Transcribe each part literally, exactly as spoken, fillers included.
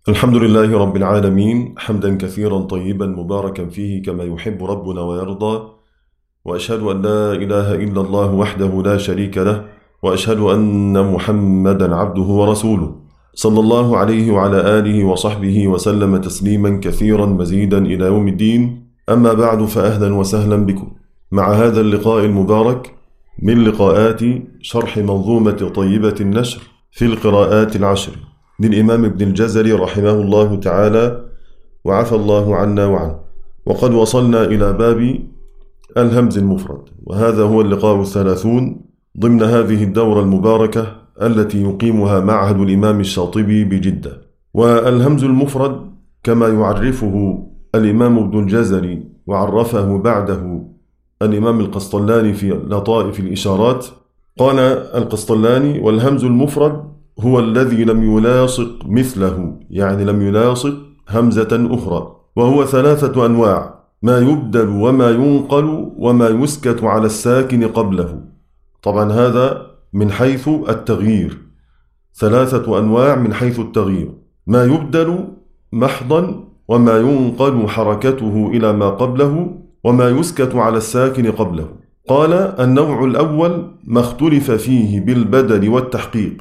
الحمد لله رب العالمين، حمدا كثيرا طيبا مباركا فيه كما يحب ربنا ويرضى. وأشهد أن لا إله إلا الله وحده لا شريك له، وأشهد أن محمدا عبده ورسوله، صلى الله عليه وعلى آله وصحبه وسلم تسليما كثيرا مزيدا إلى يوم الدين. أما بعد، فأهلا وسهلا بكم مع هذا اللقاء المبارك من لقاءات شرح منظومة طيبة النشر في القراءات العشر للإمام ابن الجزري رحمه الله تعالى وعفى الله عنا وعنه. وقد وصلنا إلى باب الهمز المفرد، وهذا هو اللقاء الثلاثون ضمن هذه الدورة المباركة التي يقيمها معهد الإمام الشاطبي بجدة. والهمز المفرد كما يعرفه الإمام ابن الجزري وعرفه بعده الإمام القسطلاني في لطائف الإشارات، قال القسطلاني: والهمز المفرد هو الذي لم يلاصق مثله، يعني لم يلاصق همزة أخرى، وهو ثلاثة أنواع: ما يبدل وما ينقل وما يسكت على الساكن قبله. طبعا هذا من حيث التغيير، ثلاثة أنواع من حيث التغيير: ما يبدل محضا، وما ينقل حركته إلى ما قبله، وما يسكت على الساكن قبله. قال: النوع الأول ما اختلف فيه بالبدل والتحقيق،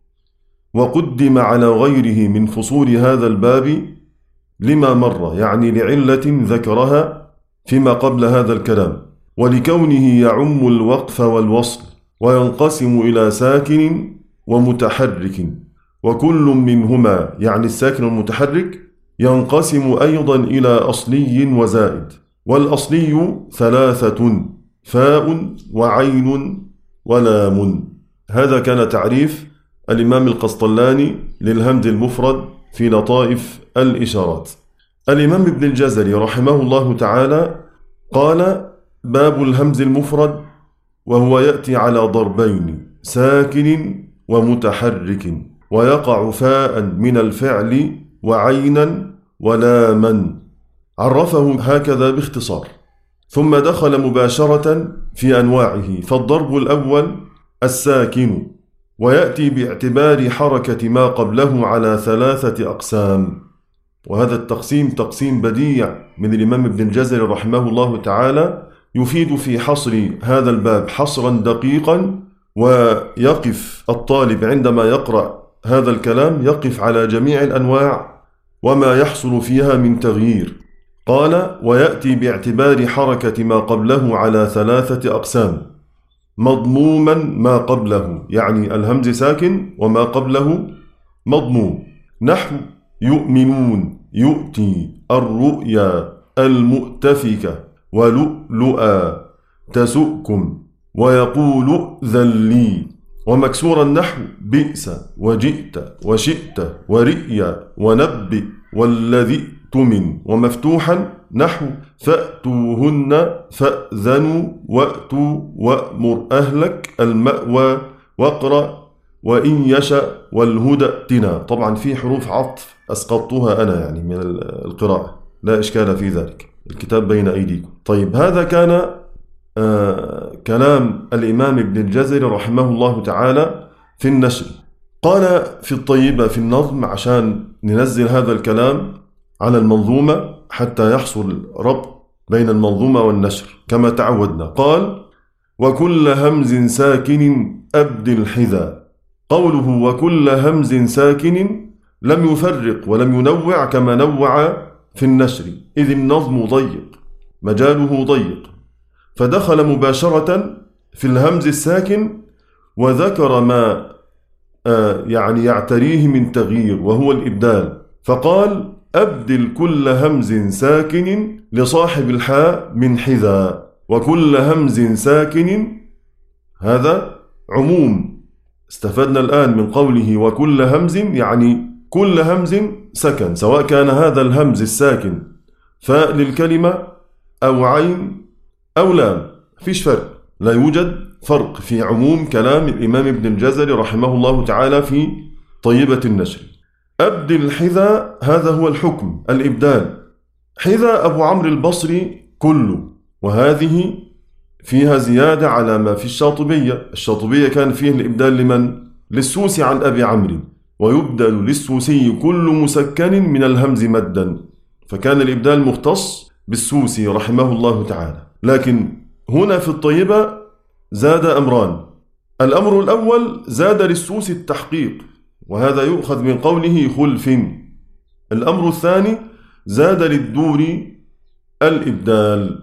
وقدم على غيره من فصول هذا الباب لما مر، يعني لعلة ذكرها فيما قبل هذا الكلام، ولكونه يعم الوقف والوصل، وينقسم إلى ساكن ومتحرك، وكل منهما يعني الساكن والمتحرك ينقسم أيضا إلى أصلي وزائد. والأصلي ثلاثة: فاء وعين ولام. هذا كان تعريف الإمام القسطلاني للهمز المفرد في لطائف الإشارات. الإمام ابن الجزري رحمه الله تعالى قال: باب الهمز المفرد، وهو يأتي على ضربين: ساكن ومتحرك، ويقع فاء من الفعل وعينا ولاما. عرفه هكذا باختصار، ثم دخل مباشرة في أنواعه. فالضرب الأول الساكن، ويأتي باعتبار حركة ما قبله على ثلاثة أقسام. وهذا التقسيم تقسيم بديع من الإمام ابن الجزري رحمه الله تعالى، يفيد في حصر هذا الباب حصرا دقيقا، ويقف الطالب عندما يقرأ هذا الكلام يقف على جميع الأنواع وما يحصل فيها من تغيير. قال: ويأتي باعتبار حركة ما قبله على ثلاثة أقسام: مضموما ما قبله، يعني الهمز ساكن وما قبله مضموم، نحو يؤمنون، يؤتي، الرؤيا، المؤتفكة، ولؤلؤا، تسؤكم، ويقول ذلي. ومكسورا نحو بئس، وجئت، وشئت، ورئيا، ونبئ، والذي تمن. ومفتوحا نحو فأتوهن، فأذنوا، وأتوا، وأمر أهلك، المأوى، واقرأ، وإن يشأ، والهدى ائتنا. طبعا في حروف عطف أسقطتها أنا يعني من القراءة، لا إشكال في ذلك، الكتاب بين أيديكم. طيب، هذا كان آه كلام الإمام ابن الجزري رحمه الله تعالى في النشر. قال في الطيبة في النظم، عشان ننزل هذا الكلام على المنظومة حتى يحصل ربط بين المنظومة والنشر كما تعودنا. قال: وكل همز ساكن أبدل حذا. قوله وكل همز ساكن لم يفرق ولم ينوع كما نوع في النشر، إذ النظم ضيق، مجاله ضيق، فدخل مباشرة في الهمز الساكن وذكر ما آه يعني يعتريه من تغيير، وهو الإبدال. فقال: أبدل كل همز ساكن لصاحب الحاء من حذا. وكل همز ساكن هذا عموم، استفدنا الآن من قوله وكل همز، يعني كل همز سكن، سواء كان هذا الهمز الساكن فاء للكلمة أو عين أو لام، فيش فرق، لا يوجد فرق في عموم كلام الإمام ابن الجزري رحمه الله تعالى في طيبة النشر. أبدل حذا، هذا هو الحكم، الإبدال. حذا أبو عمرو البصري كله، وهذه فيها زيادة على ما في الشاطبية. الشاطبية كان فيه الإبدال لمن؟ للسوسي عن أبي عمرو، ويبدل للسوسي كل مسكن من الهمز مدا، فكان الإبدال مختص بالسوسي رحمه الله تعالى. لكن هنا في الطيبة زاد أمران. الأمر الأول زاد للسوسي التحقيق، وهذا يؤخذ من قوله خلف. الأمر الثاني زاد للدور الإبدال،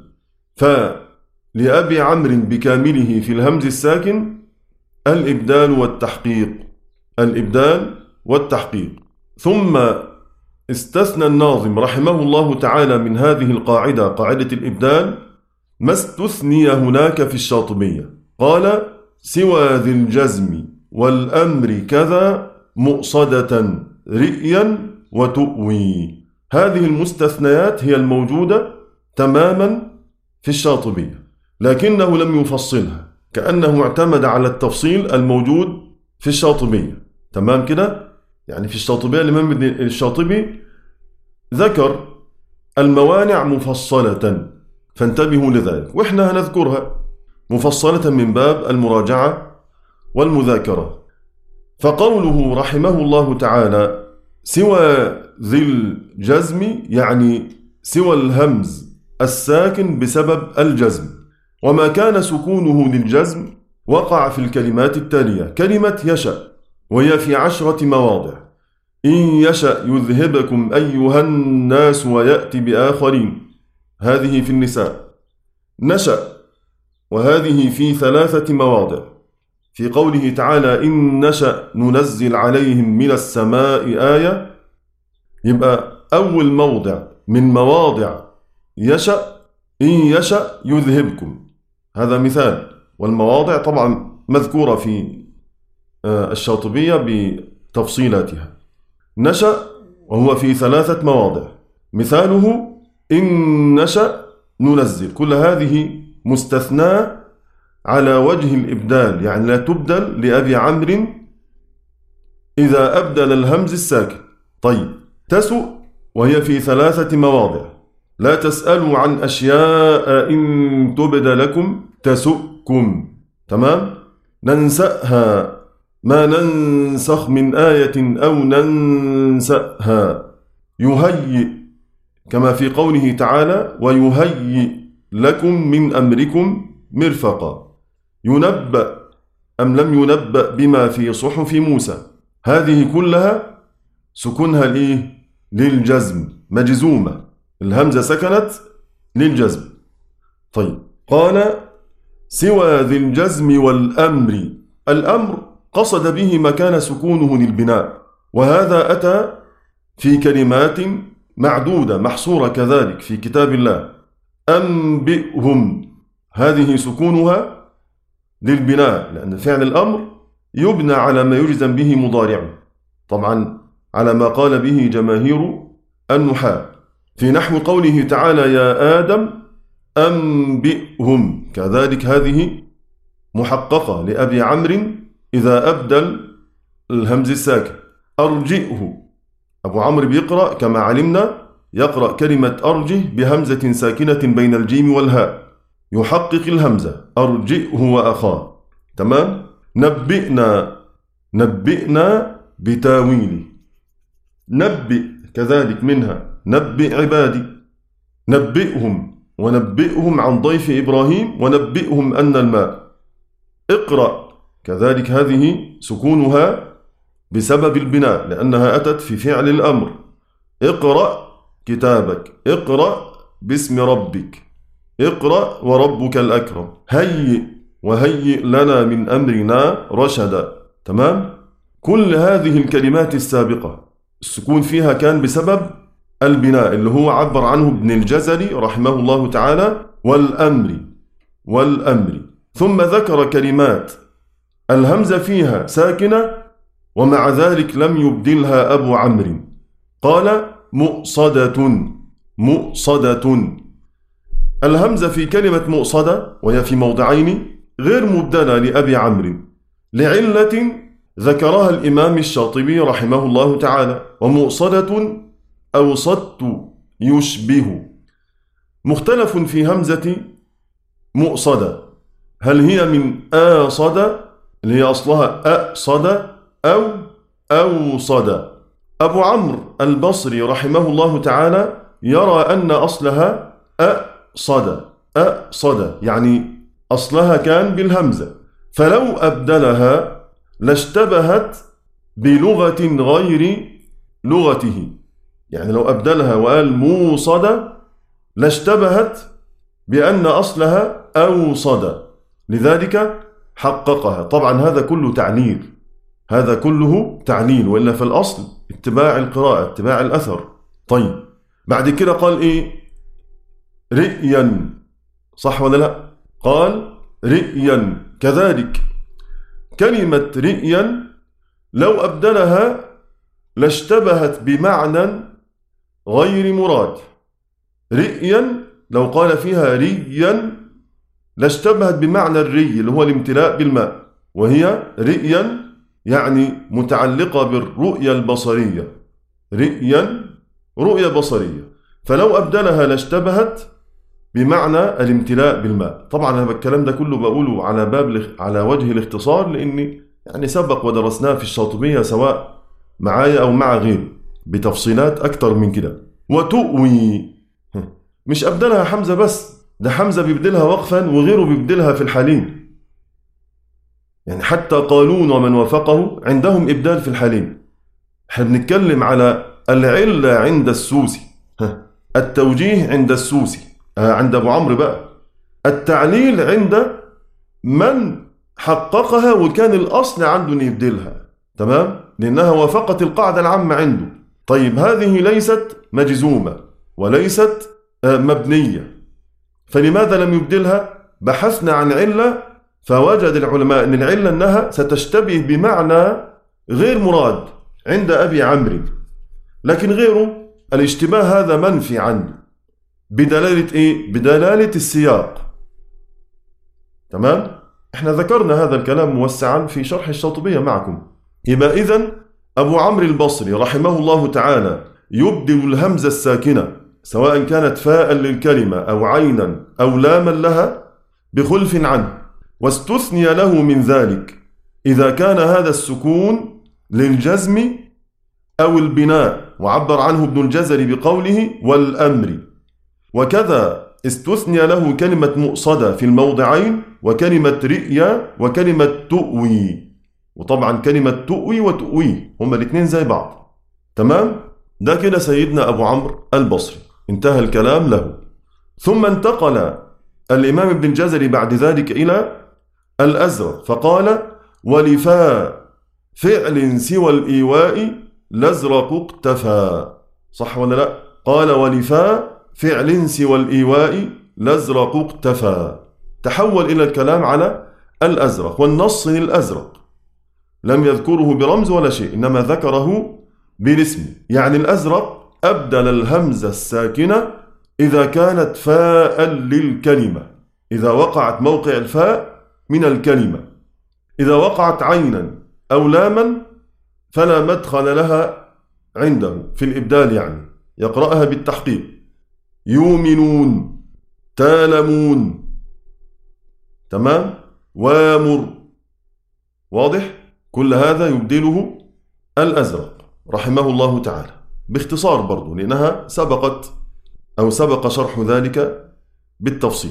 فلأبي عمرو بكامله في الهمز الساكن الإبدال والتحقيق، الإبدال والتحقيق. ثم استثنى الناظم رحمه الله تعالى من هذه القاعدة، قاعدة الإبدال، ما استثني هناك في الشاطبية. قال: سوى ذي الجزم والأمر كذا مؤصدة رئيا وتؤوي. هذه المستثنيات هي الموجودة تماما في الشاطبية، لكنه لم يفصلها، كأنه اعتمد على التفصيل الموجود في الشاطبية. تمام كده؟ يعني في الشاطبية الإمام الشاطبي ذكر الموانع مفصلة، فانتبهوا لذلك، وإحنا هنذكرها مفصلة من باب المراجعة والمذاكرة. فقوله رحمه الله تعالى سوى ذي الجزم، يعني سوى الهمز الساكن بسبب الجزم، وما كان سكونه للجزم وقع في الكلمات التالية: كلمة يشأ، وهي في عشرة مواضع: إن يشأ يذهبكم أيها الناس ويأتي بآخرين، هذه في النساء. نشأ، وهذه في ثلاثة مواضع، في قوله تعالى: إن نشأ ننزل عليهم من السماء آية. يبقى أول موضع من مواضع يشأ إن يشأ يذهبكم، هذا مثال، والمواضع طبعا مذكورة في الشاطبية بتفصيلاتها. نشأ وهو في ثلاثة مواضع، مثاله إن نشأ ننزل، كل هذه مستثناة على وجه الإبدال، يعني لا تبدل لأبي عمرو إذا أبدل الهمز الساكن. طيب، تسؤ وهي في ثلاثة مواضع: لا تسألوا عن أشياء إن تبد لكم تسؤكم. تمام؟ ننسأها، ما ننسخ من آية أو ننسأها. يهيئ، كما في قوله تعالى: ويهيئ لكم من أمركم مرفقا. ينبأ أم لم ينبأ بما في صحف موسى، هذه كلها سكنها لإيه؟ للجزم، مجزومة، الهمزة سكنت للجزم. طيب، قال سوى ذي الجزم والأمر. الأمر قصد به مكان سكونه للبناء، وهذا أتى في كلمات معدودة محصورة كذلك في كتاب الله. أنبئهم، هذه سكونها للبناء، لأن فعل الأمر يبنى على ما يجزم به مضارعه، طبعا على ما قال به جماهير النحاة، في نحو قوله تعالى: يا آدم أنبئهم، كذلك هذه محققة لأبي عمرو إذا أبدل الهمز الساكن. أرجئه، أبو عمرو بيقرأ كما علمنا، يقرأ كلمة أرجه بهمزة ساكنة بين الجيم والهاء، يحقق الهمزة: أرجئه وأخاه. تمام؟ نبئنا، نبئنا بتاويله. نبئ كذلك منها: نبئ عبادي. نبئهم، ونبئهم عن ضيف إبراهيم، ونبئهم أن الماء. اقرأ، كذلك هذه سكونها بسبب البناء، لأنها أتت في فعل الأمر: اقرأ كتابك، اقرأ باسم ربك، اقرأ وربك الأكرم. هيئ، وهيئ لنا من أمرنا رشدا. تمام؟ كل هذه الكلمات السابقة السكون فيها كان بسبب البناء، اللي هو عبر عنه ابن الجزري رحمه الله تعالى: والأمر، والأمر. ثم ذكر كلمات الهمزة فيها ساكنة ومع ذلك لم يبدلها أبو عمرو، قال: مؤصدة، مؤصدة. الهمزة في كلمة مؤصدة وهي في موضعين غير مبدلة لأبي عمرو، لعلة ذكرها الإمام الشاطبي رحمه الله تعالى: ومؤصدة أوصدت يشبه. مختلف في همزة مؤصدة، هل هي من آصد اللي هي أصلها أصد، أو أوصد. أبو عمرو البصري رحمه الله تعالى يرى أن أصلها أصد، أصد يعني أصلها كان بالهمزة، فلو أبدلها لاشتبهت بلغة غير لغته. يعني لو أبدلها وقال موصد لاشتبهت بأن أصلها أوصد، لذلك حققها. طبعا هذا كله تعليل، هذا كله تعليل، وإلا في الأصل اتباع القراءة، اتباع الأثر. طيب بعد كده قال إيه؟ رئيا، صح ولا لا؟ قال رئيا. كذلك كلمة رئيا لو أبدلها لاشتبهت بمعنى غير مراد. رئيا لو قال فيها ريا لاشتبهت بمعنى الري اللي هو الامتلاء بالماء، وهي رئيا يعني متعلقة بالرؤية البصرية، رئيا رؤية بصرية، فلو أبدلها لاشتبهت بمعنى الامتلاء بالماء. طبعا أنا الكلام ده كله بقوله على باب على وجه الاختصار، لأني يعني سبق ودرسناه في الشاطبية سواء معايا أو مع غيري بتفصيلات أكتر من كده. وتؤوي مش أبدلها حمزة بس، ده حمزة بيبدلها وقفا وغيره بيبدلها في الحالين. يعني حتى قالون ومن وافقه عندهم إبدال في الحالين. احنا بنتكلم على العلة عند السوسي، التوجيه عند السوسي عند أبو عمرو بقى، التعليل عند من حققها وكان الأصل عنده أن يبدلها، تمام؟ لأنها وافقت القاعدة العامة عنده. طيب هذه ليست مجزومة وليست مبنية، فلماذا لم يبدلها؟ بحثنا عن علة فوجد العلماء أن العلة أنها ستشتبه بمعنى غير مراد عند أبي عمرو، لكن غيره الاشتباه هذا منفي عنده بدلالة إيه؟ بدلالة السياق. تمام؟ احنا ذكرنا هذا الكلام موسعا في شرح الشاطبية معكم. يبقى إذن أبو عمرو البصري رحمه الله تعالى يبدل الهمزة الساكنة سواء كانت فاء للكلمة أو عينا أو لاما لها بخلف عنه، واستثني له من ذلك إذا كان هذا السكون للجزم أو البناء، وعبر عنه ابن الجزري بقوله والأمر. وكذا استثني له كلمة مؤصدة في الموضعين وكلمة رئيا وكلمة تؤوي. وطبعا كلمة تؤوي وتؤوي هما الاثنين زي بعض، تمام؟ ده كده سيدنا أبو عمرو البصري انتهى الكلام له. ثم انتقل الإمام ابن الجزري بعد ذلك إلى الأزرق فقال ولفاء فعل سوى الإيواء لازرق اقتفى. صح ولا لا؟ قال ولفاء فعل سوى الإيواء لازرق اقتفى. تحول إلى الكلام على الأزرق، والنص الأزرق لم يذكره برمز ولا شيء، إنما ذكره بالاسم. يعني الأزرق أبدل الهمزة الساكنة إذا كانت فاء للكلمة، إذا وقعت موقع الفاء من الكلمة. إذا وقعت عينا أو لاما فلا مدخل لها عنده في الإبدال، يعني يقرأها بالتحقيق. يؤمنون، تالمون، تمام؟ وامر، واضح؟ كل هذا يبدله الأزرق رحمه الله تعالى باختصار برضو، لأنها سبقت أو سبق شرح ذلك بالتفصيل.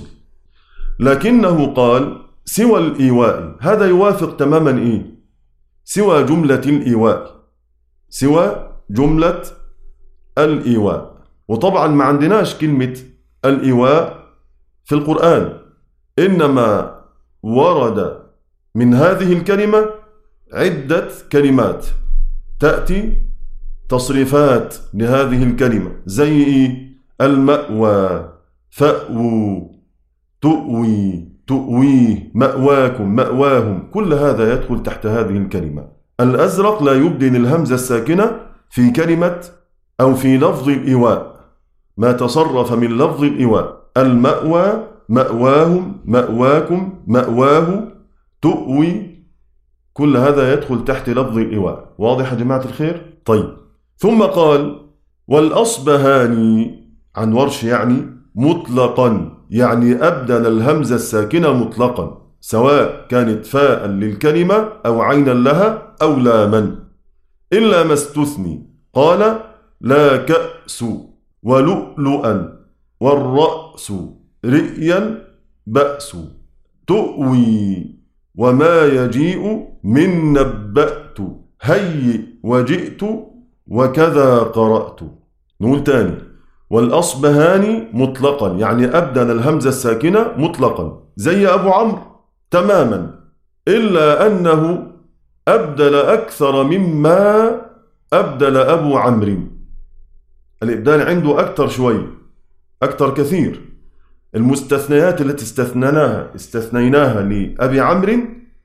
لكنه قال سوى الإيواء، هذا يوافق تماما إيه؟ سوى جملة الإيواء، سوى جملة الإيواء. وطبعا ما عندناش كلمة الإيواء في القرآن، إنما ورد من هذه الكلمة عدة كلمات تأتي تصريفات لهذه الكلمة زي إيه؟ المأوى، فأووا، تؤوي، تؤويه، مأواكم، مأواهم، كل هذا يدخل تحت هذه الكلمة. الأزرق لا يبدل الهمزة الساكنة في كلمة أو في لفظ الإيواء، ما تصرف من لفظ الإيواء. المأوى، مأواهم، مأواكم، مأواه، تؤوي، كل هذا يدخل تحت لفظ الإيواء. واضح يا جماعة الخير؟ طيب، ثم قال والأصبهاني عن ورش يعني مطلقا، يعني أبدل الهمزة الساكنة مطلقا سواء كانت فاء للكلمة أو عينا لها أو لاما. إلا ما استثني. قال لا كأس ولؤلؤا والرأس رئيا بأس تؤوي وما يجيء من نبأت هيئ وجئت وكذا قرأت. نقول تاني. والأصبهاني مطلقا يعني أبدل الهمزة الساكنة مطلقا زي أبو عمرو تماما، إلا أنه أبدل أكثر مما أبدل أبو عمرو. الإبدال عنده أكثر شوي، أكثر كثير. المستثنيات التي استثنيناها استثنيناها لأبي عمرو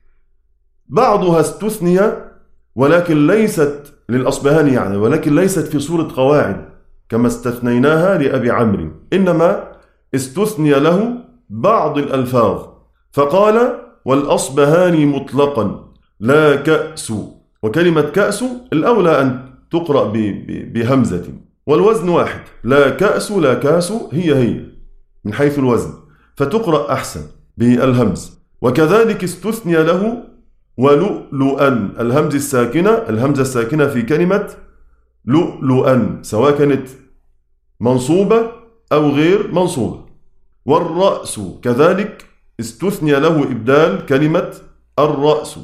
بعضها استثني ولكن ليست للأصبهاني يعني، ولكن ليست في صورة قواعد كما استثنيناها لأبي عمرو، إنما استثني له بعض الألفاظ. فقال والأصبهاني مطلقا لا كأس. وكلمة كأس الأولى أن تقرأ بهمزة والوزن واحد، لا كأس لا كاس هي هي من حيث الوزن، فتقرأ أحسن بالهمز. وكذلك استثني له ولؤلؤا الهمز الساكنة، الهمزة الساكنة في كلمة لؤلؤا سواء كانت منصوبة أو غير منصوبة. والرأس كذلك استثني له إبدال كلمة الرأس.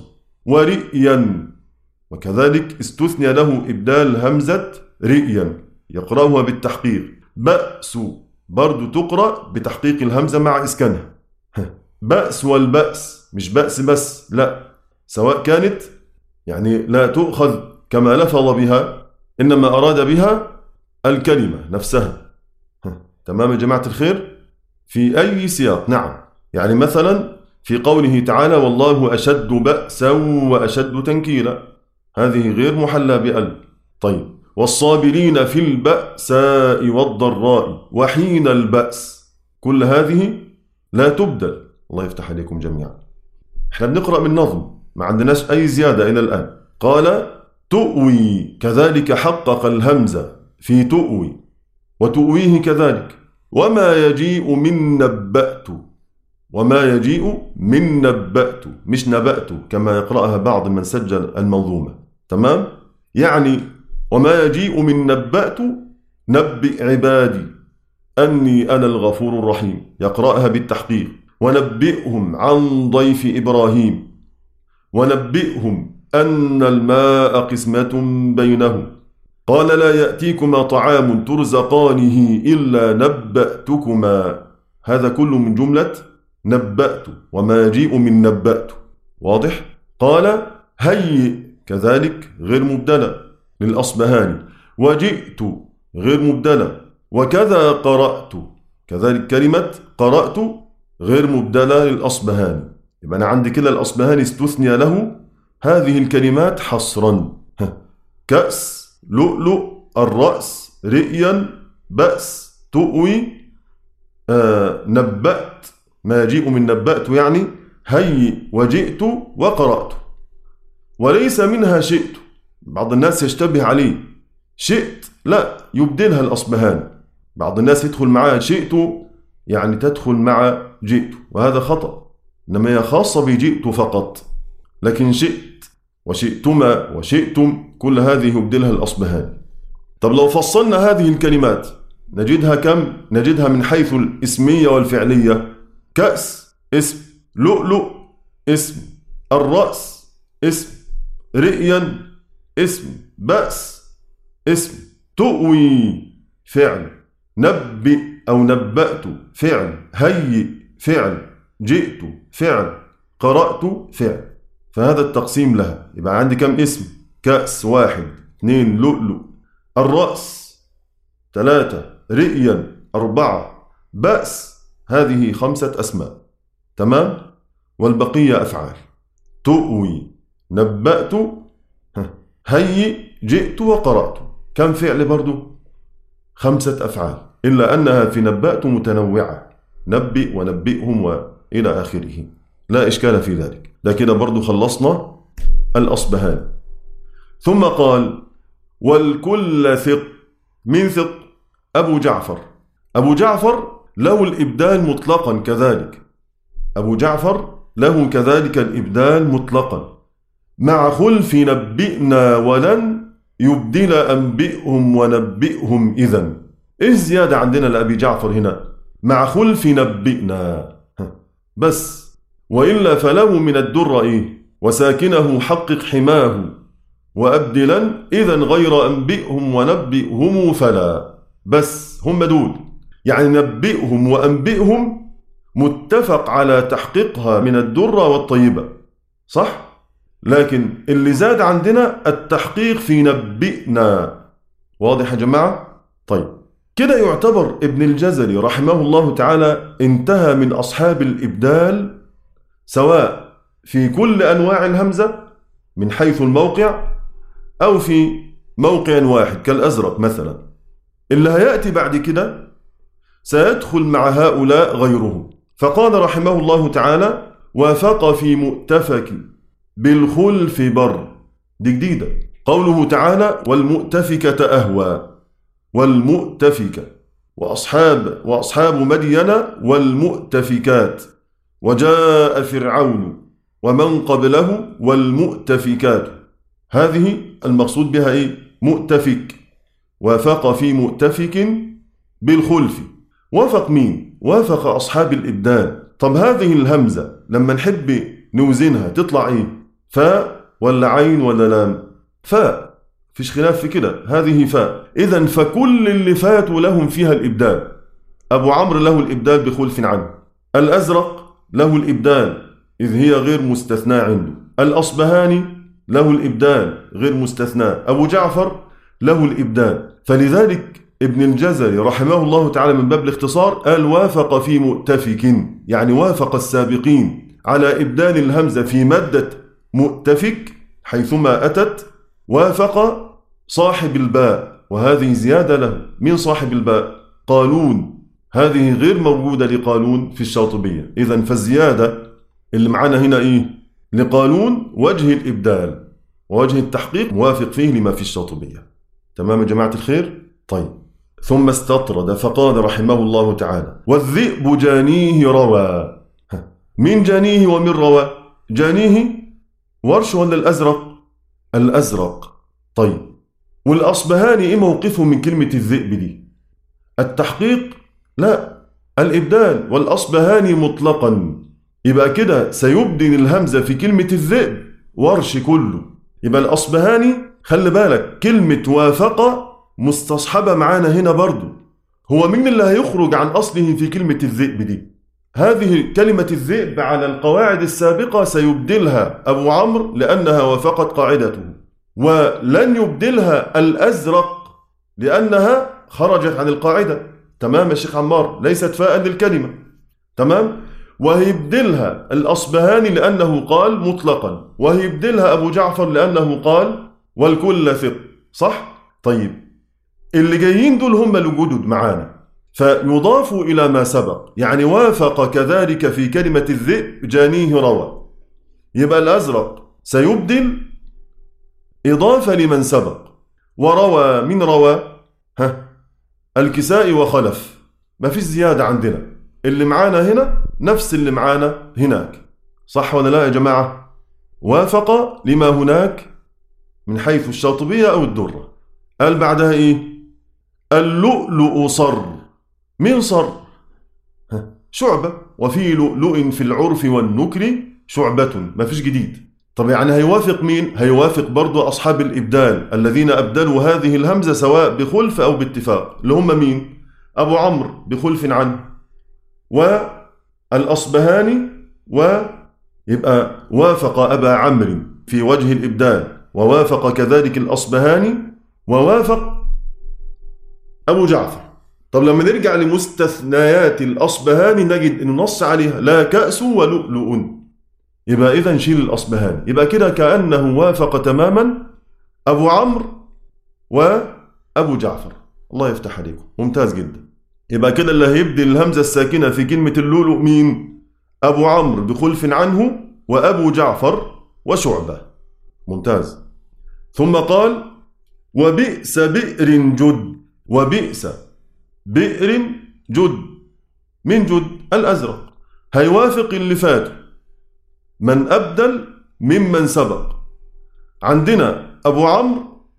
ورئيا وكذلك استثني له إبدال همزة رئيا يقرأها بالتحقيق. بأس برضو تقرأ بتحقيق الهمزة مع إسكانها. بأس والبأس مش بأس بس، لا، سواء كانت يعني لا تؤخذ كما لفظ بها إنما أراد بها الكلمة نفسها. تمام يا جماعة الخير؟ في أي سياق. نعم، يعني مثلا في قوله تعالى والله أشد بأسا وأشد تنكيلا، هذه غير محلى بأل. طيب، والصابرين في البأساء والضراء وحين البأس، كل هذه لا تبدل. الله يفتح عليكم جميعا. احنا بنقرأ من نظم، ما عندناش أي زيادة إلى الآن. قال تؤوي كذلك حقق الهمزة في تؤوي وتؤويه كذلك. وما يجيء من نبأت، وما يجيء من نبأت مش نبأت كما يقرأها بعض من سجل المنظومة. تمام؟ يعني وما يجيء من نبأت نبئ عبادي أني أنا الغفور الرحيم، يقرأها بالتحقيق. ونبئهم عن ضيف إبراهيم ونبئهم أن الماء قسمة بينهم قال لا يأتيكما طعام ترزقانه إلا نبأتكما. هذا كله من جملة نبأت وما يجيء من نبأت. واضح؟ قال هيئ كذلك غير مبدلة للأصبهاني. وجئت غير مبدلة. وكذا قرأت كذلك كلمة قرأت غير مبدلة للأصبهاني. يبقى أنا عندي كده الأصبهاني استثني له هذه الكلمات حصرا: كأس، لؤلؤ، الرأس، رئيا، بأس، تؤوي، آه، نبأت، ما يجيء من نبأت يعني هيئ وجئت وقرأت. وليس منها شئت. بعض الناس يشتبه عليه شئت، لا، يبدلها الأصبهاني. بعض الناس يدخل معها شئت يعني تدخل مع جئت، وهذا خطأ، إنما هي خاصة بجئت فقط. لكن شئت وشئتما وشئتم كل هذه يبدلها الأصبهاني. طب لو فصلنا هذه الكلمات نجدها كم؟ نجدها من حيث الاسمية والفعلية: كأس اسم، لؤلؤ اسم، الرأس اسم، رئيا اسم، بأس اسم، تؤوي فعل، نبئ أو نبأت فعل، هيئ فعل، جئت فعل، قرأت فعل. فهذا التقسيم لها. يبقى عندي كم اسم؟ كأس واحد، اثنين لؤلؤ، الرأس ثلاثة، رئيا أربعة، بأس هذه خمسة أسماء. تمام؟ والبقية أفعال: تؤوي، نبأت، هيئ، جئت وقرأت. كم فعل برضو؟ خمسة أفعال، إلا أنها في نبأت متنوعة: نبئ ونبئهم وإلى آخره، لا إشكال في ذلك. ده كده برضو خلصنا الأصبهاني. ثم قال والكل ثق. من ثق؟ أبو جعفر. أبو جعفر له الإبدال مطلقا كذلك. أبو جعفر له كذلك الإبدال مطلقا مع خلف نبئنا ولن يبدل أنبئهم ونبئهم إذن. إيش زيادة عندنا لأبي جعفر هنا؟ مع خلف نبئنا بس، وإلا فله من الدر إيه؟ وساكنه حقق حماه وأبدلا إذن غير أنبئهم ونبئهم فلا. بس هم دول، يعني نبئهم وأنبئهم متفق على تحقيقها من الدرة والطيبة، صح؟ لكن اللي زاد عندنا التحقيق في نبئنا. واضح يا جماعة؟ طيب كده يعتبر ابن الجزري رحمه الله تعالى انتهى من أصحاب الإبدال، سواء في كل أنواع الهمزة من حيث الموقع أو في موقع واحد كالأزرق مثلا. اللي هيأتي بعد كده سيدخل مع هؤلاء غيرهم. فقال رحمه الله تعالى: وافق في مؤتفك بالخلف بر. دي جديدة. قوله تعالى: والمؤتفكة أهوى، والمؤتفكة، وأصحاب وأصحاب مدين والمؤتفكات، وجاء فرعون ومن قبله والمؤتفكات. هذه المقصود بها إيه؟ مؤتفك. وافق في مؤتفك بالخلف. وافق مين؟ وافق أصحاب الإبدال. طب هذه الهمزة لما نحب نوزنها تطلع إيه؟ فاء ولا عين ولا لام؟ فاء، فيش خلاف في كده، هذه فاء. إذن فكل اللي فاتوا لهم فيها الإبدال. أبو عمرو له الإبدال بخلف عنه، الأزرق له الإبدال إذ هي غير مستثنى عنده، الأصبهاني له الإبدال غير مستثنى، أبو جعفر له الإبدال. فلذلك ابن الجزري رحمه الله تعالى من باب الاختصار قال: وافق في مؤتفك، يعني وافق السابقين على إبدال الهمزة في مادة مؤتفك حيثما أتت. وافق صاحب الباء، وهذه زيادة له. من صاحب الباء؟ قالون، هذه غير موجودة لقالون في الشاطبية. إذن فالزيادة اللي معنا هنا إيه؟ لقالون وجه الإبدال، ووجه التحقيق موافق فيه لما في الشاطبية. تمام يا جماعة الخير؟ طيب ثم استطرد فقال رحمه الله تعالى: والذئب جانيه روى. من جانيه ومن روى؟ جانيه ورش ولا الأزرق؟ الأزرق. طيب والأصبهاني إيه موقفه من كلمة الذئب دي؟ التحقيق؟ لا، الإبدال. والأصبهاني مطلقا. يبقى كده سيبدل الهمزة في كلمة الذئب ورش كله. يبقى الأصبهاني خلي بالك كلمة وافق مستصحبة معانا هنا برضو. هو مين اللي هيخرج عن أصله في كلمة الذئب دي؟ هذه كلمة الذئب على القواعد السابقة سيبدلها أبو عمرو لأنها وافقت قاعدته، ولن يبدلها الأزرق لأنها خرجت عن القاعدة. تمام يا شيخ عمار؟ ليست فاء للكلمة. تمام؟ وهيبدلها الأصبهاني لأنه قال مطلقا، وهيبدلها أبو جعفر لأنه قال والكل ثق. صح؟ طيب اللي جايين دول هم الجدد معانا، فيضاف إلى ما سبق. يعني وافق كذلك في كلمة الذئب جانيه روى، يبقى الأزرق سيبدل إضافة لمن سبق. وروى من روى؟ ها، الكسائي وخلف. ما فيش زيادة عندنا، اللي معانا هنا نفس اللي معانا هناك. صح ولا لا يا جماعة؟ وافق لما هناك من حيث الشاطبية أو الدرة. قال بعدها إيه؟ اللؤلؤ صر. من صر؟ ها، شعبة. وفي لؤلؤ في العرف والنكر شعبة. ما فيش جديد. طب يعني هيوافق مين؟ هيوافق برضو أصحاب الإبدال الذين أبدلوا هذه الهمزة سواء بخلف أو باتفاق، اللي هم مين؟ أبو عمرو بخلف عنه، والأصبهاني، ويبقى وافق أبا عمرو في وجه الإبدال، ووافق كذلك الأصبهاني، ووافق أبو جعفر. طب لما نرجع لمستثنيات الأصبهاني نجد إنه نص عليها لا كأس ولؤلؤ، يبقى إذا نشيل الأصبهاني. يبقى كده كأنه وافق تماما أبو عمرو وأبو جعفر. الله يفتح عليكم، ممتاز جدا. يبقى كده اللي هيبدل الهمزة الساكنة في كلمة اللؤلؤ مين؟ أبو عمرو بخلف عنه، وأبو جعفر، وشعبة. ممتاز. ثم قال: وبئس بئر جد. وبئس بئر جد. من جد؟ الأزرق. هيوافق اللي فات من أبدل ممن سبق. عندنا أبو عمرو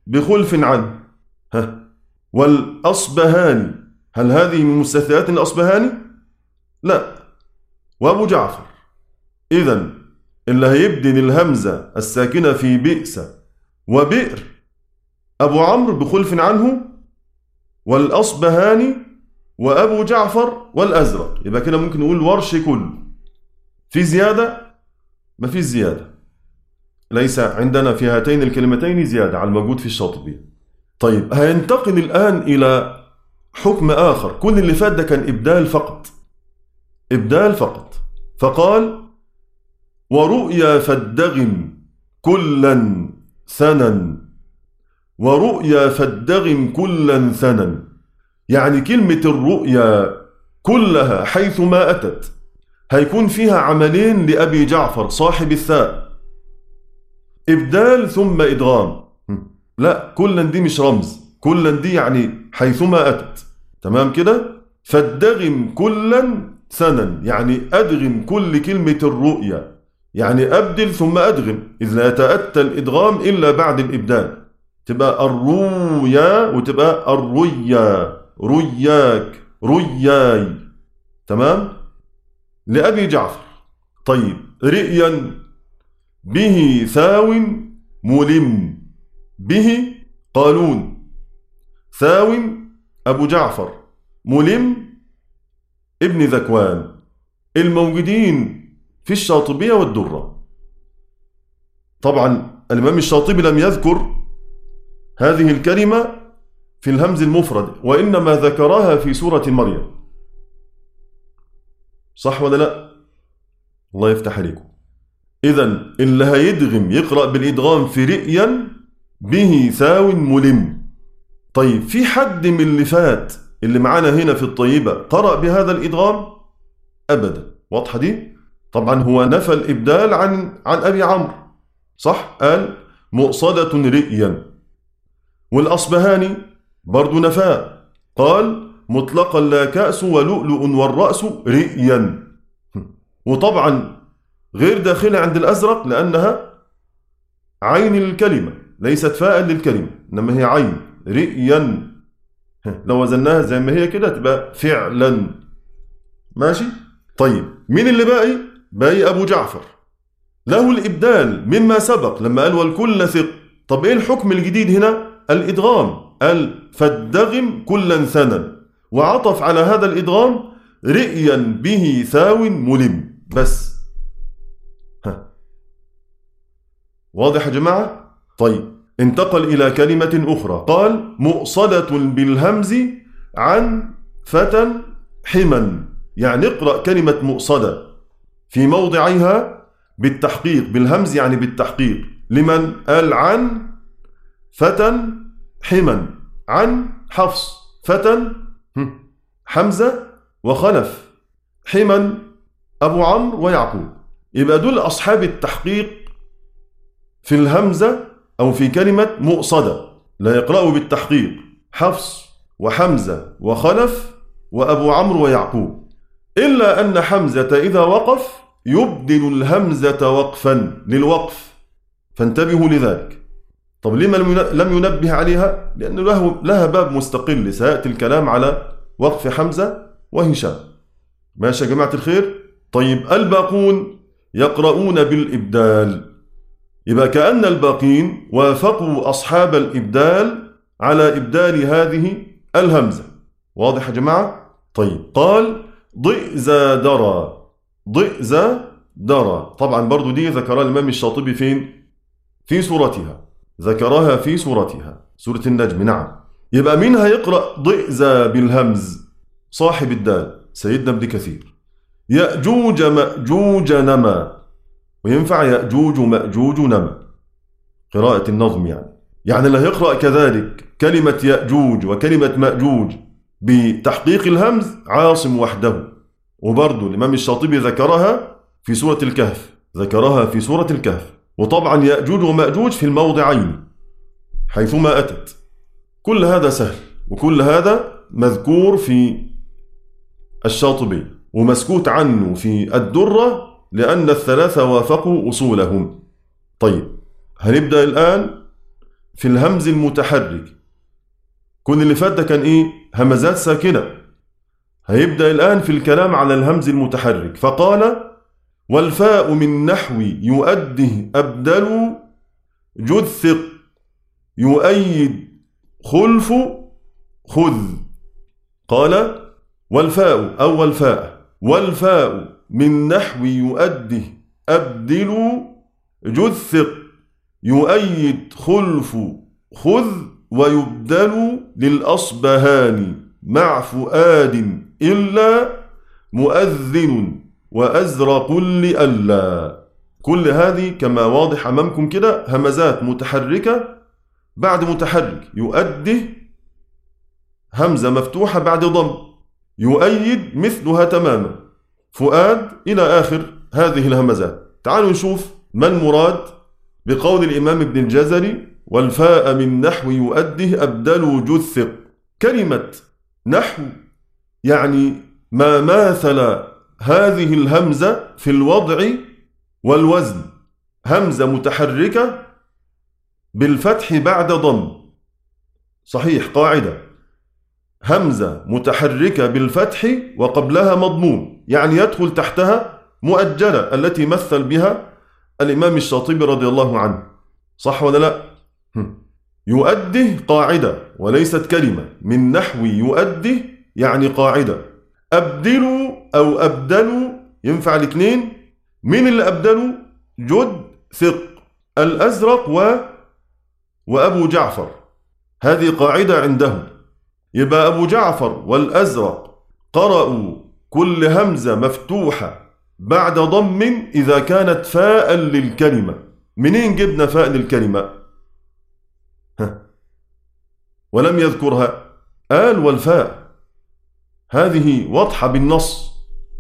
بخلف عنه. ها، والأصبهاني، هل هذه من مستثنيات الأصبهاني؟ لا، وأبو جعفر. إذن اللي هيبدل الهمزة الساكنة في بئس وبئر أبو عمرو بخلف عنه، والأصبهاني، وأبو جعفر، والأزرق. يبقى كده ممكن نقول ورش كله. في زيادة؟ ما في زيادة، ليس عندنا في هاتين الكلمتين زيادة على الموجود في الشاطبية. طيب هينتقل الآن إلى حكم آخر. كل اللي فات ده كان إبدال فقط، إبدال فقط. فقال ورؤيا فالدغم كلا ثنا، ورؤيا فالدغم كلا ثنا. يعني كلمة الرؤيا كلها حيثما أتت هيكون فيها عملين لأبي جعفر صاحب الثاء، إبدال ثم إدغام. لا، كلا دي مش رمز، كلا دي يعني حيثما أتت. تمام كده؟ فالدغم كلا ثنا، يعني أدغم كل كلمة الرؤيا، يعني أبدل ثم أدغم، إذ لا يتأتى الإدغام إلا بعد الإبدال. تبقى الرؤيا وتبقى الرؤيا، رؤياك، رؤياي. تمام؟ لأبي جعفر. طيب رئيا به ثاو ملم، به قالون، ثاو أبو جعفر، ملم ابن ذكوان، الموجودين في الشاطبية والدرة. طبعا الإمام الشاطبي لم يذكر هذه الكلمة في الهمز المفرد، وإنما ذكرها في سورة مريم. صح ولا لا؟ الله يفتح عليكم. إذن اللي هيدغم يقرأ بالإدغام في رئيا به ثاو ملم. طيب في حد من اللي فات اللي معانا هنا في الطيبة قرأ بهذا الإدغام؟ أبدا. واضحة دي؟ طبعا هو نفى الإبدال عن عن أبي عمرو، صح؟ قال مؤصدة رئيا. والأصبهاني برضو نفاه، قال مطلقا لا كأس ولؤلؤ والرأس رئيا. وطبعا غير داخلة عند الأزرق لأنها عين الكلمة، ليست فاء للكلمة، إنما هي عين رئيا. لو وزناها زي ما هي كده تبقى فعلا. ماشي؟ طيب مين اللي باقي؟ باقي أبو جعفر، له الإبدال مما سبق لما قال والكل ثق. طب إيه الحكم الجديد هنا؟ الإدغام. قال فالدغم كلا ثنا، وعطف على هذا الإدغام رئيا به ثاو ملم بس. ها، واضح يا جماعة؟ طيب انتقل إلى كلمة أخرى، قال مؤصدة بالهمز عن فتى حما. يعني اقرأ كلمة مؤصدة في موضعيها بالتحقيق، بالهمز يعني بالتحقيق. لمن؟ قال عن فتى حما، عن حفص، فتى حمزة وخلف، حما أبو عمرو ويعقوب. يبقى دول أصحاب التحقيق في الهمزة أو في كلمة مؤصدة، لا يقرأوا بالتحقيق، حفص وحمزة وخلف وأبو عمرو ويعقوب. إلا أن حمزة إذا وقف يبدل الهمزة وقفا للوقف، فانتبهوا لذلك. طب لما لم ينبه عليها؟ لأنه له لها باب مستقل، سيأتي الكلام على وقف حمزة وهشام. ماشي يا جماعة الخير؟ طيب الباقون يقرؤون بالإبدال، يبقى كأن الباقين وافقوا أصحاب الإبدال على إبدال هذه الهمزة. واضح يا جماعة؟ طيب قال ضئز درى، ضئز درى. طبعا برضو دي ذكرها الإمام الشاطبي فين؟ في سورتها، ذكرها في سورتها، سورة النجم. نعم. يبقى مين هيقرأ ضئز بالهمز؟ صاحب الدال سيدنا ابن كثير. يأجوج مأجوج نما، وينفع يأجوج مأجوج نما، قراءة النظم يعني. يعني اللي هيقرأ كذلك كلمة يأجوج وكلمة مأجوج بتحقيق الهمز عاصم وحده. وبرضو الإمام الشاطبي ذكرها في سورة الكهف، ذكرها في سورة الكهف. وطبعا يأجوج ومأجوج في الموضعين حيثما أتت. كل هذا سهل، وكل هذا مذكور في الشاطبي ومسكوت عنه في الدرة، لأن الثلاثة وافقوا أصولهم. طيب هنبدأ الآن في الهمز المتحرك. كل اللي فات ده كان إيه؟ همزات ساكنة. هيبدأ الآن في الكلام على الهمز المتحرك، فقال: والفاء من نحو يؤده أبدل جثق يؤيد خلف خذ. قال: والفاء أو والفاء والفاء من نحو يؤده أبدل جثق يؤيد خلف خذ ويبدل للأصبهان مع فؤاد إلا مؤذن وأزرق لألا. كل هذه كما واضح أمامكم كده همزات متحركة بعد متحرك. يؤده همزة مفتوحة بعد ضم، يؤيد مثلها تماما، فؤاد إلى آخر هذه الهمزات. تعالوا نشوف ما المراد بقول الإمام ابن الجزري: والفاء من نحو يؤده أبدل جثق. كلمة نحو يعني ما ماثل هذه الهمزة في الوضع والوزن. همزة متحركة بالفتح بعد ضم. صحيح، قاعدة: همزة متحركة بالفتح وقبلها مضموم، يعني يدخل تحتها مؤجلة التي مثل بها الإمام الشاطبي رضي الله عنه. صح ولا لا؟ يؤده قاعدة وليست كلمة. من نحو يؤده يعني قاعدة. أبدلوا أو أبدلوا ينفع الاثنين. من اللي أبدلوا؟ جد ثق الأزرق و... وأبو جعفر. هذه قاعدة عندهم. يبقى أبو جعفر والأزرق قرأوا كل همزة مفتوحة بعد ضم إذا كانت فاء للكلمة. منين جبنا فاء للكلمة؟ ها. ولم يذكرها، قال: والفاء. هذه واضحة بالنص.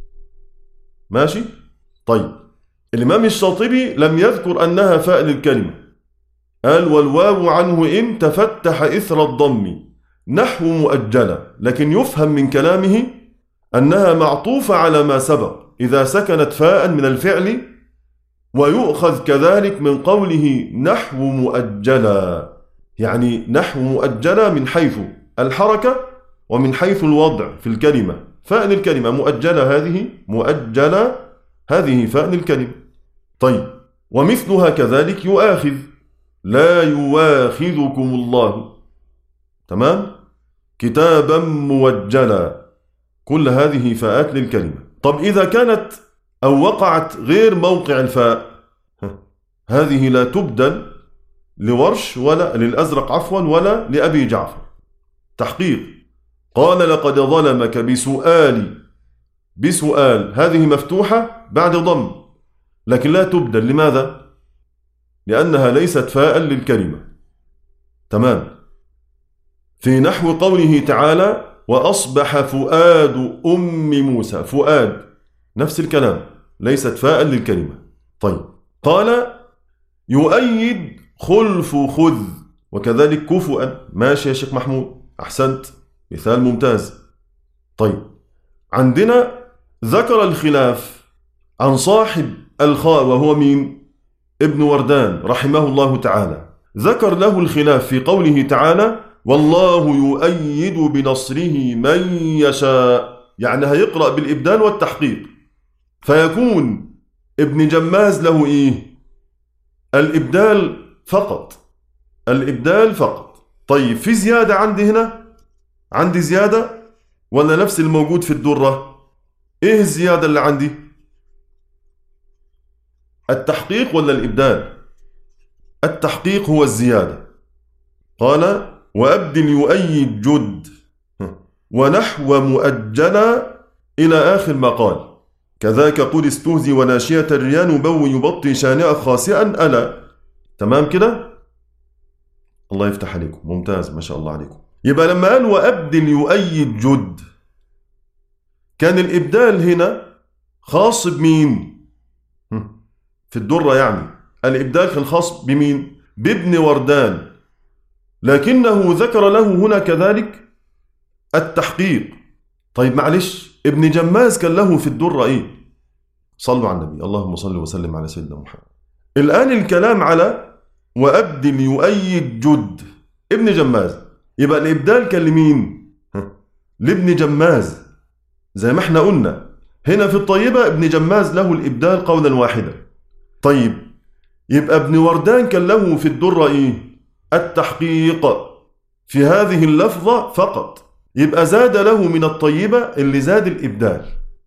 ماشي؟ طيب، الإمام الشاطبي لم يذكر أنها فاء للكلمة، قال: والواو عنه إن تفتح إثر الضم نحو مؤجلة، لكن يفهم من كلامه أنها معطوفة على ما سبق إذا سكنت فاء من الفعل، ويؤخذ كذلك من قوله نحو مؤجلة، يعني نحو مؤجلة من حيث الحركة ومن حيث الوضع في الكلمة. فاء للكلمة مؤجلة، هذه مؤجلة، هذه فاء للكلمة. طيب، ومثلها كذلك يؤاخذ: لا يواخذكم الله، تمام، كتابا موجلا. كل هذه فاءات للكلمة. طب إذا كانت أو وقعت غير موقع الفاء، هذه لا تبدل لورش ولا للأزرق عفوا ولا لأبي جعفر. تحقيق: قال: لقد ظلمك بسؤال. بسؤال هذه مفتوحة بعد ضم، لكن لا تبدل. لماذا؟ لأنها ليست فاء للكلمة. تمام. في نحو قوله تعالى: وأصبح فؤاد أم موسى. فؤاد نفس الكلام، ليست فاء للكلمة. طيب، قال: يؤيد خلف خذ، وكذلك كفؤا. ماشي يا شيخ محمود، أحسنت، مثال ممتاز. طيب، عندنا ذكر الخلاف عن صاحب الخاء وهو مين؟ ابن وردان رحمه الله تعالى. ذكر له الخلاف في قوله تعالى: والله يؤيد بنصره من يشاء، يعني هيقرأ بالإبدال والتحقيق، فيكون ابن جماز له إيه؟ الإبدال فقط. الإبدال فقط. طيب، في زيادة عندي هنا؟ عندي زيادة ولا نفس الموجود في الدرة؟ إيه الزيادة اللي عندي؟ التحقيق ولا الإبدال؟ التحقيق هو الزيادة. قال: وأبدل يؤيد جد ونحو مؤجلا إلى آخر ما قال. كذاك قل استهزي وناشية الريان بوي يبطي شانئك خاسئا ألا. تمام كده؟ الله يفتح عليكم، ممتاز، ما شاء الله عليكم. يبقى لما قال وأبدل يؤيد جد، كان الإبدال هنا خاص بمين؟ في الدرة يعني الإبدال كان خاص بمين؟ بابن وردان، لكنه ذكر له هنا كذلك التحقيق. طيب معلش، ابن جماز كان له في الدرة إيه؟ صلوا على النبي، اللهم صل وسلم على سيدنا محمد. الآن الكلام على وأبدل يؤيد جد ابن جماز. يبقى الإبدال كان لمين؟ لابن جماز زي ما احنا قلنا هنا في الطيبة. ابن جماز له الإبدال قولا واحدا. طيب يبقى ابن وردان كان له في الدرة إيه؟ التحقيق في هذه اللفظة فقط. يبقى زاد له من الطيبة اللي زاد الإبدال.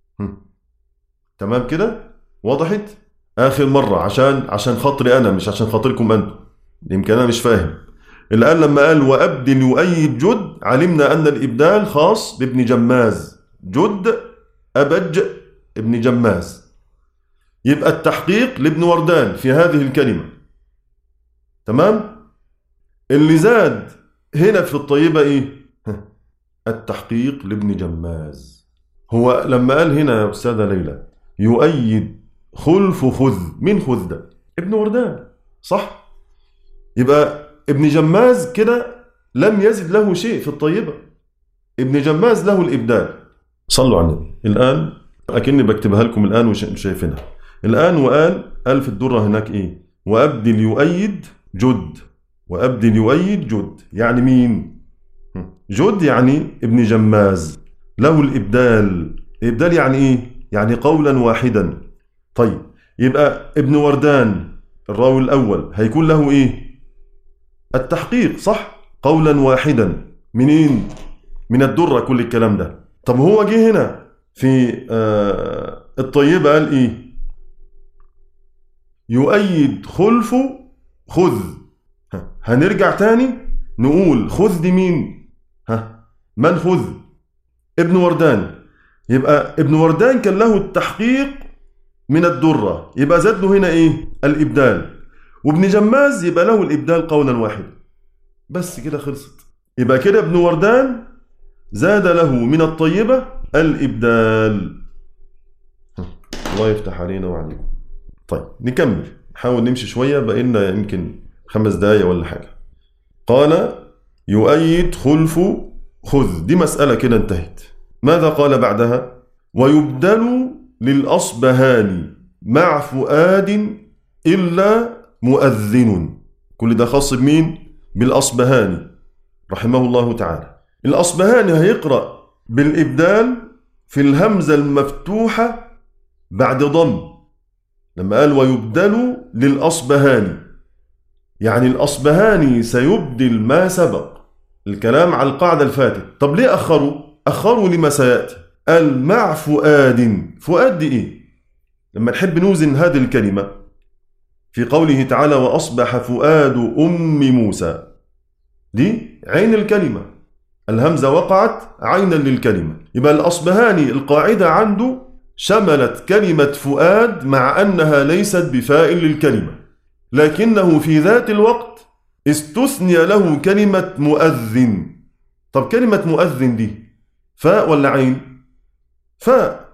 تمام كده؟ وضحت؟ آخر مرة عشان عشان خاطري أنا مش عشان خاطركم أنتم، يمكن أنا مش فاهم. الآن لما قال وأبدل يؤيد جد علمنا أن الإبدال خاص بابن جماز. جد أبج ابن جماز. يبقى التحقيق لابن وردان في هذه الكلمة. تمام؟ اللي زاد هنا في الطيبة إيه؟ التحقيق لابن جماز. هو لما قال هنا يا أستاذة ليلى يؤيد خلف خذ، من خذ ده؟ ابن وردان، صح؟ يبقى ابن جماز كده لم يزد له شيء في الطيبة. ابن جماز له الإبدال. صلوا على النبي. الآن أكني بكتبها لكم الآن وشايفينها الآن. وقال قال في الدرة هناك إيه؟ وأبدل يؤيد جد. وأبدل يؤيد جد يعني مين؟ جد يعني ابن جماز له الإبدال. الإبدال يعني إيه؟ يعني قولا واحدا. طيب يبقى ابن وردان الراوي الأول هيكون له إيه؟ التحقيق، صح؟ قولا واحدا. منين؟ من الدرة كل الكلام ده. طب هو جه هنا في آه الطيبة قال إيه؟ يؤيد خلف خذ. هنرجع تاني نقول خذ دي مين؟ ها من خذ؟ ابن وردان. يبقى ابن وردان كان له التحقيق من الدرة، يبقى زاد له هنا ايه؟ الإبدال. وابن جماز يبقى له الإبدال قولا واحدا. بس كده خلصت. يبقى كده ابن وردان زاد له من الطيبة الإبدال. الله يفتح علينا وعليكم. طيب نكمل، نحاول نمشي شوية، بقينا يمكن خمس دقايق ولا حاجة. قال يؤيد خلف خذ، دي مسألة كده انتهت. ماذا قال بعدها؟ ويبدل للأصبهاني مع فؤاد إلا مؤذن. كل ده خاص بمين؟ بالأصبهاني رحمه الله تعالى. الأصبهاني هيقرأ بالإبدال في الهمزة المفتوحة بعد ضم. لما قال ويبدل للأصبهاني يعني الأصبهاني سيبدل ما سبق، الكلام على القاعدة الفاتت. طب ليه أخروا؟ أخروا لما سيأتي. قال مع فؤاد. فؤاد دي إيه؟ لما نحب نوزن هذه الكلمة في قوله تعالى وأصبح فؤاد أم موسى، دي عين الكلمة، الهمزة وقعت عينا للكلمة. يبقى الأصبهاني القاعدة عنده شملت كلمة فؤاد مع أنها ليست بفاء للكلمة، لكنه في ذات الوقت استثني له كلمة مؤذن. طب كلمة مؤذن دي فاء ولا عين؟ فاء.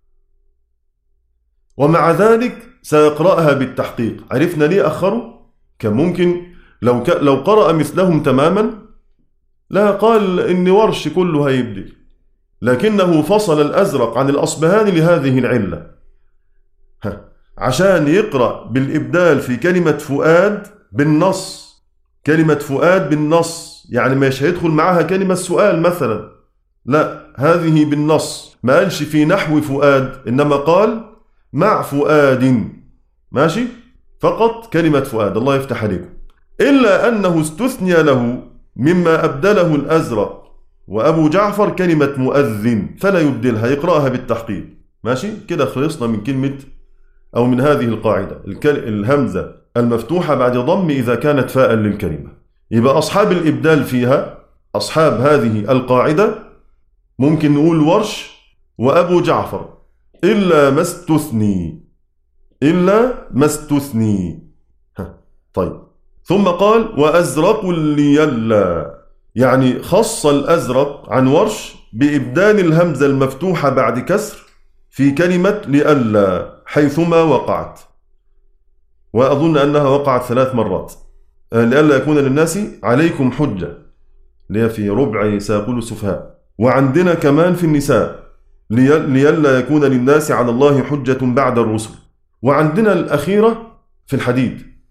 ومع ذلك سيقرأها بالتحقيق. عرفنا ليه أخروا؟ كان ممكن لو, ك... لو قرأ مثلهم تماما لا قال إن ورش كله هيبدل، لكنه فصل الأزرق عن الأصبهاني لهذه العلة، ها. عشان يقرأ بالإبدال في كلمة فؤاد بالنص. كلمة فؤاد بالنص يعني مش هيدخل معها كلمة سؤال مثلا، لا، هذه بالنص. ما قالش في نحو فؤاد، إنما قال مع فؤاد، ماشي؟ فقط كلمة فؤاد. الله يفتح عليكم. إلا أنه استثني له مما أبدله الأزرق وأبو جعفر كلمة مؤذن، فلا يبدلها، يقرأها بالتحقيق. ماشي؟ كده خلصنا من كلمة أو من هذه القاعدة، الهمزة المفتوحة بعد ضم إذا كانت فاء للكلمة. يبقى أصحاب الإبدال فيها، أصحاب هذه القاعدة، ممكن نقول ورش وأبو جعفر إلا ما استثني، إلا ما استثني. طيب ثم قال وأزرق ليلا، يعني خص الأزرق عن ورش بإبدال الهمزة المفتوحة بعد كسر في كلمة لألا حيثما وقعت، وأظن أنها وقعت ثلاث مرات. لألا يكون للناس عليكم حجة، اللي هي في ربع سيقول السفهاء. وعندنا كمان في النساء ليلا يكون للناس على الله حجة بعد الرسل. وعندنا الأخيرة في الحديد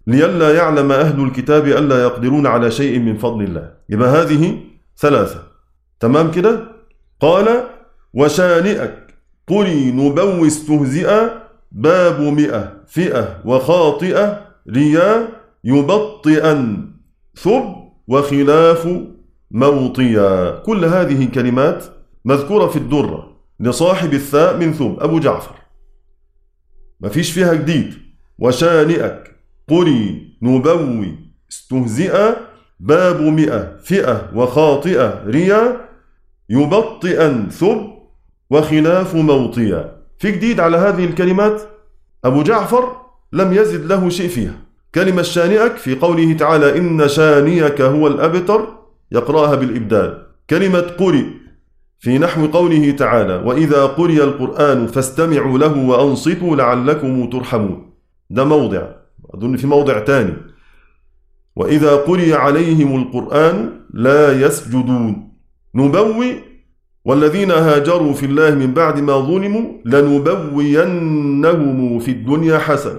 لئلا يعلم أهل الكتاب ألا يقدرون على شيء من فضل الله. يبقى هذه ثلاثة. تمام كده؟ قال وشانئك قري نبوي استهزئ باب مئة فئة وخاطئة ريا يبطئا ثب وخلاف موطيا. كل هذه كلمات مذكورة في الدرة لصاحب الثاء من ثب أبو جعفر، ما فيش فيها جديد. وشانئك قري نبوي استهزئ باب مئة فئة وخاطئة ريا يبطئا ثب وخلاف موطيا. في جديد على هذه الكلمات؟ أبو جعفر لم يزد له شيء فيها. كلمة شانئك في قوله تعالى إن شانيك هو الأبتر يقرأها بالإبدال. كلمة قرئ في نحو قوله تعالى وإذا قرئ القرآن فاستمعوا له وأنصتوا لعلكم ترحمون، ده موضع، أظن في موضع تاني وإذا قرئ عليهم القرآن لا يسجدون. نبوي والذين هاجروا في الله من بعد ما ظلموا لنبوينهم في الدنيا حسنة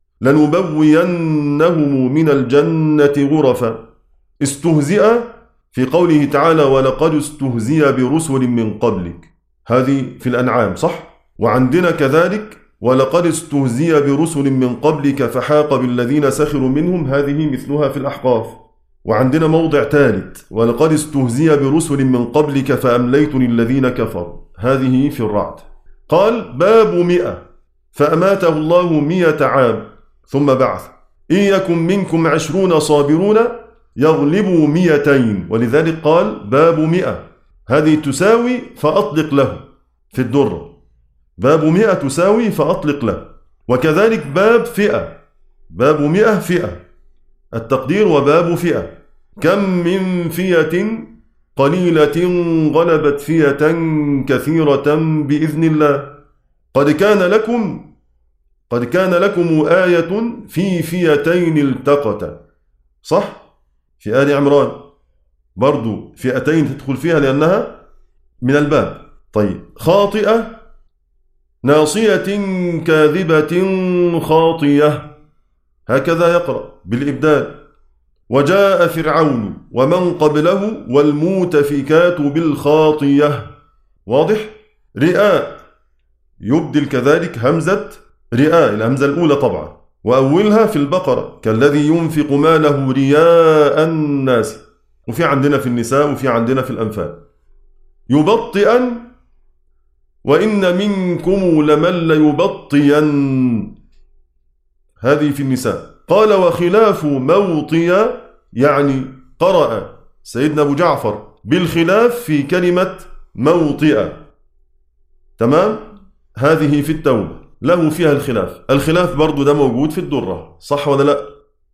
لنبوينهم من الجنة غرفا. استهزئ في قوله تعالى ولقد استهزئ برسل من قبلك، هذه في الأنعام صح؟ وعندنا كذلك ولقد استهزئ برسل من قبلك فحاق بالذين سخروا منهم، هذه مثلها في الأحقاف. وعندنا موضع ثالث ولقد استهزئ برسل من قبلك فأمليت للذين كفروا، هذه في الرعد. قال باب مئة فأماته الله مئة عام ثم بعث إن يكن منكم عشرون صابرون يغلبوا مئتين، ولذلك قال باب مئة، هذه تساوي فأطلق له في الدرة، باب مئة تساوي فأطلق له. وكذلك باب فئة، باب مئة فئة التقدير وباب فئة كم من فئة قليلة غلبت فئة كثيرة بإذن الله قد كان لكم قد كان لكم آية في فئتين التقتا، صح؟ في آل عمران برضو فئتين تدخل فيها لأنها من الباب. طيب خاطئة ناصية كاذبة خاطية، هكذا يقرأ بالإبدال. وجاء فرعون ومن قبله والمؤتفكات بالخاطية، واضح؟ رئاء يبدل كذلك همزة رئاء، الهمزة الأولى طبعا، وأولها في البقرة كالذي ينفق ماله رياء الناس، وفي عندنا في النساء وفي عندنا في الأنفال. يبطئا وإن منكم لمن ليبطئن، هذه في النساء. قال وخلاف موطي يعني قرأ سيدنا أبو جعفر بالخلاف في كلمة موطئة، تمام؟ هذه في التوبة له فيها الخلاف، الخلاف برضو ده موجود في الدرة، صح ولا لا؟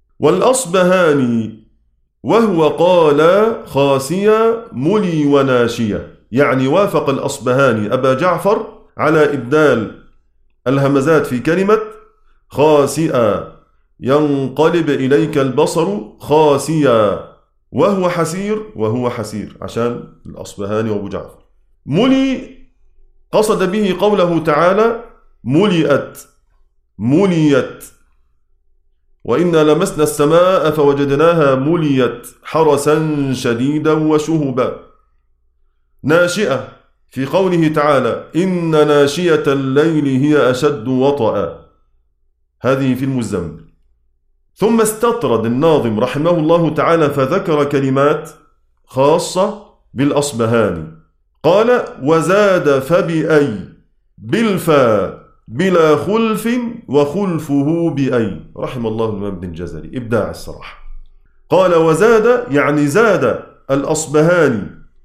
والأصبهاني وهو قال خاسية ملي وناشية، يعني وافق الأصبهاني أبا جعفر على إبدال الهمزات في كلمة خاسئة ينقلب إليك البصر خاسية وهو حسير وهو حسير، عشان الأصبهاني وأبو جعفر. ملي قصد به قوله تعالى ملئت مليت وإنا لمسنا السماء فوجدناها مليت حرسا شديدا وشهبا. ناشئة في قوله تعالى إن ناشئة الليل هي أشد وطئا، هذه في المزمل. ثم استطرد الناظم رحمه الله تعالى فذكر كلمات خاصة بالأصبهاني. قال وزاد فبأي بالفا بلا خلف وخلفه بأي، رحم الله الإمام ابن الجزري، إبداع الصراحة. قال وزاد يعني زاد الأصبهاني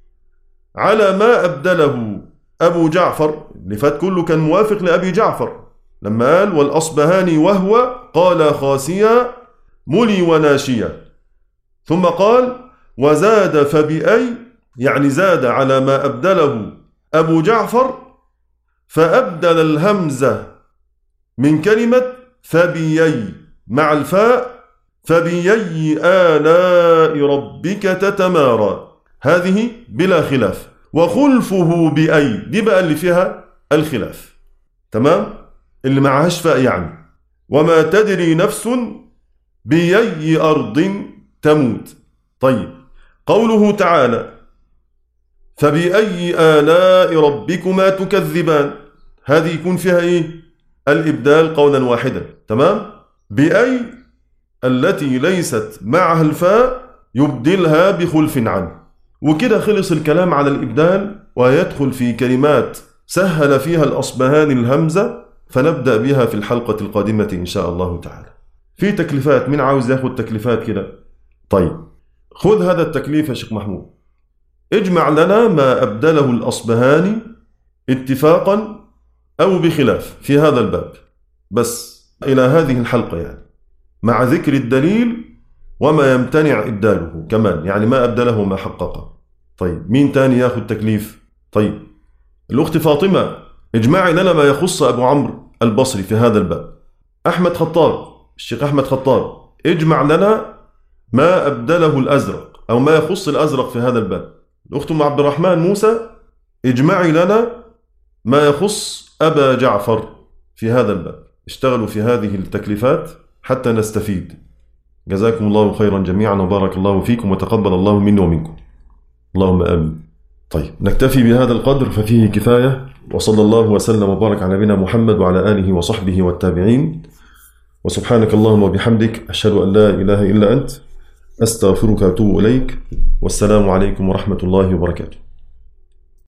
على ما أبدله أبو جعفر، اللي فات كله كان موافق لأبي جعفر لما قال والأصبهاني وهو قال خاسية ملي وناشية، ثم قال وزاد فبأي يعني زاد على ما أبدله أبو جعفر، فأبدل الهمزة من كلمة فبيي مع الفاء فبيي آلاء ربك تتمارى، هذه بلا خلاف. وخلفه بأي دي بقى اللي فيها الخلاف، تمام؟ اللي معهاش فاء يعني. وما تدري نفس بأي أرض تموت. طيب، قوله تعالى فبأي آلاء ربكما تكذبان، هذه يكون فيها إيه؟ الإبدال قولا واحدا. تمام؟ بأي التي ليست معها الفاء يبدلها بخلف عنه، وكده خلص الكلام على الإبدال، ويدخل في كلمات سهل فيها الأصبهاني الهمزة، فنبدأ بها في الحلقة القادمة إن شاء الله تعالى. في تكليفات، مين عاوز ياخد تكليفات كده؟ طيب، خذ هذا التكليف يا شيخ محمود، اجمع لنا ما أبدله الأصبهاني اتفاقا أو بخلاف في هذا الباب، بس إلى هذه الحلقة يعني، مع ذكر الدليل وما يمتنع إبداله كمان، يعني ما أبدله ما حققه. طيب، مين تاني ياخد تكليف؟ طيب، الأخت فاطمة اجمعي لنا ما يخص أبو عمرو البصري في هذا الباب. أحمد خطاب، الشيخ أحمد خطاب، اجمع لنا ما أبدله الأزرق أو ما يخص الأزرق في هذا الباب. الأخت أم عبد الرحمن موسى اجمعي لنا ما يخص أبا جعفر في هذا الباب. اشتغلوا في هذه التكليفات حتى نستفيد. جزاكم الله خيرا جميعا، وبارك الله فيكم، وتقبل الله مني ومنكم، اللهم آمين. طيب، نكتفي بهذا القدر ففيه كفاية، وصلى الله وسلم وبارك على نبينا محمد وعلى آله وصحبه والتابعين، وسبحانك اللهم وبحمدك، أشهد أن لا إله إلا أنت، أستغفرك وأتوب إليك، والسلام عليكم ورحمة الله وبركاته.